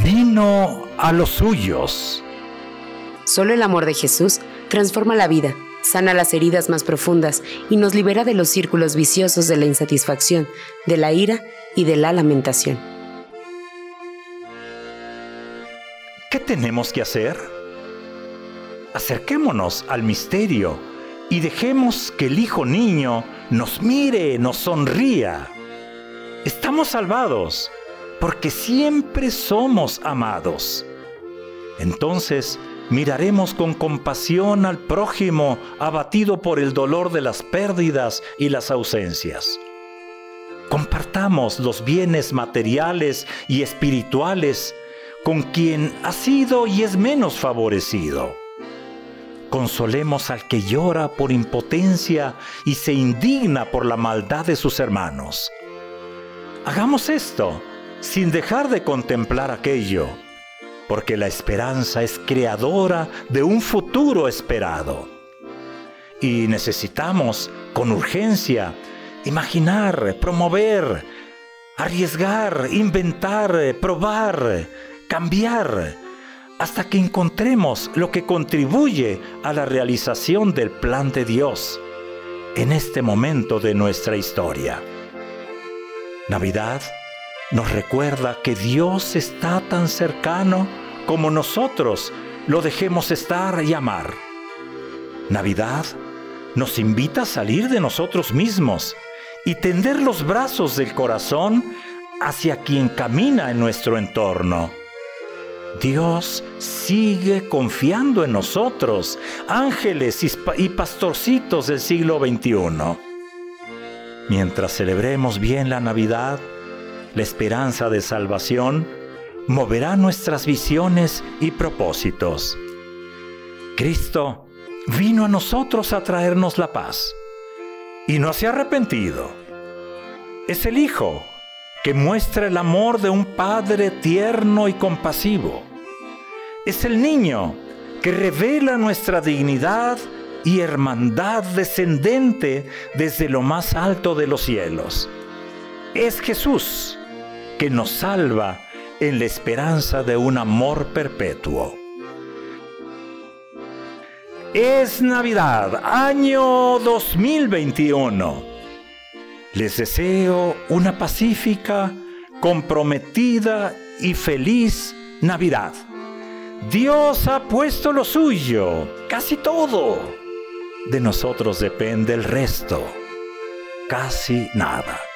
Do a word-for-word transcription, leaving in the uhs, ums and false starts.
vino a los suyos. Solo el amor de Jesús transforma la vida, sana las heridas más profundas y nos libera de los círculos viciosos de la insatisfacción, de la ira y de la lamentación. ¿Qué tenemos que hacer? Acerquémonos al misterio y dejemos que el Hijo Niño nos mire, nos sonría. Estamos salvados porque siempre somos amados. Entonces miraremos con compasión al prójimo abatido por el dolor de las pérdidas y las ausencias. Compartamos los bienes materiales y espirituales con quien ha sido y es menos favorecido. Consolemos al que llora por impotencia y se indigna por la maldad de sus hermanos. Hagamos esto sin dejar de contemplar aquello, porque la esperanza es creadora de un futuro esperado. Y necesitamos, con urgencia, imaginar, promover, arriesgar, inventar, probar, cambiar, hasta que encontremos lo que contribuye a la realización del plan de Dios en este momento de nuestra historia. Navidad nos recuerda que Dios está tan cercano como nosotros lo dejemos estar y amar. Navidad nos invita a salir de nosotros mismos y tender los brazos del corazón hacia quien camina en nuestro entorno. Dios sigue confiando en nosotros, ángeles y pastorcitos del siglo veintiuno. Mientras celebremos bien la Navidad, la esperanza de salvación moverá nuestras visiones y propósitos. Cristo vino a nosotros a traernos la paz y no se ha arrepentido. Es el Hijo que muestra el amor de un Padre tierno y compasivo. Es el niño que revela nuestra dignidad y hermandad descendente desde lo más alto de los cielos. Es Jesús que nos salva en la esperanza de un amor perpetuo. Es Navidad, año dos mil veintiuno. Les deseo una pacífica, comprometida y feliz Navidad. Dios ha puesto lo suyo, casi todo. De nosotros depende el resto, casi nada.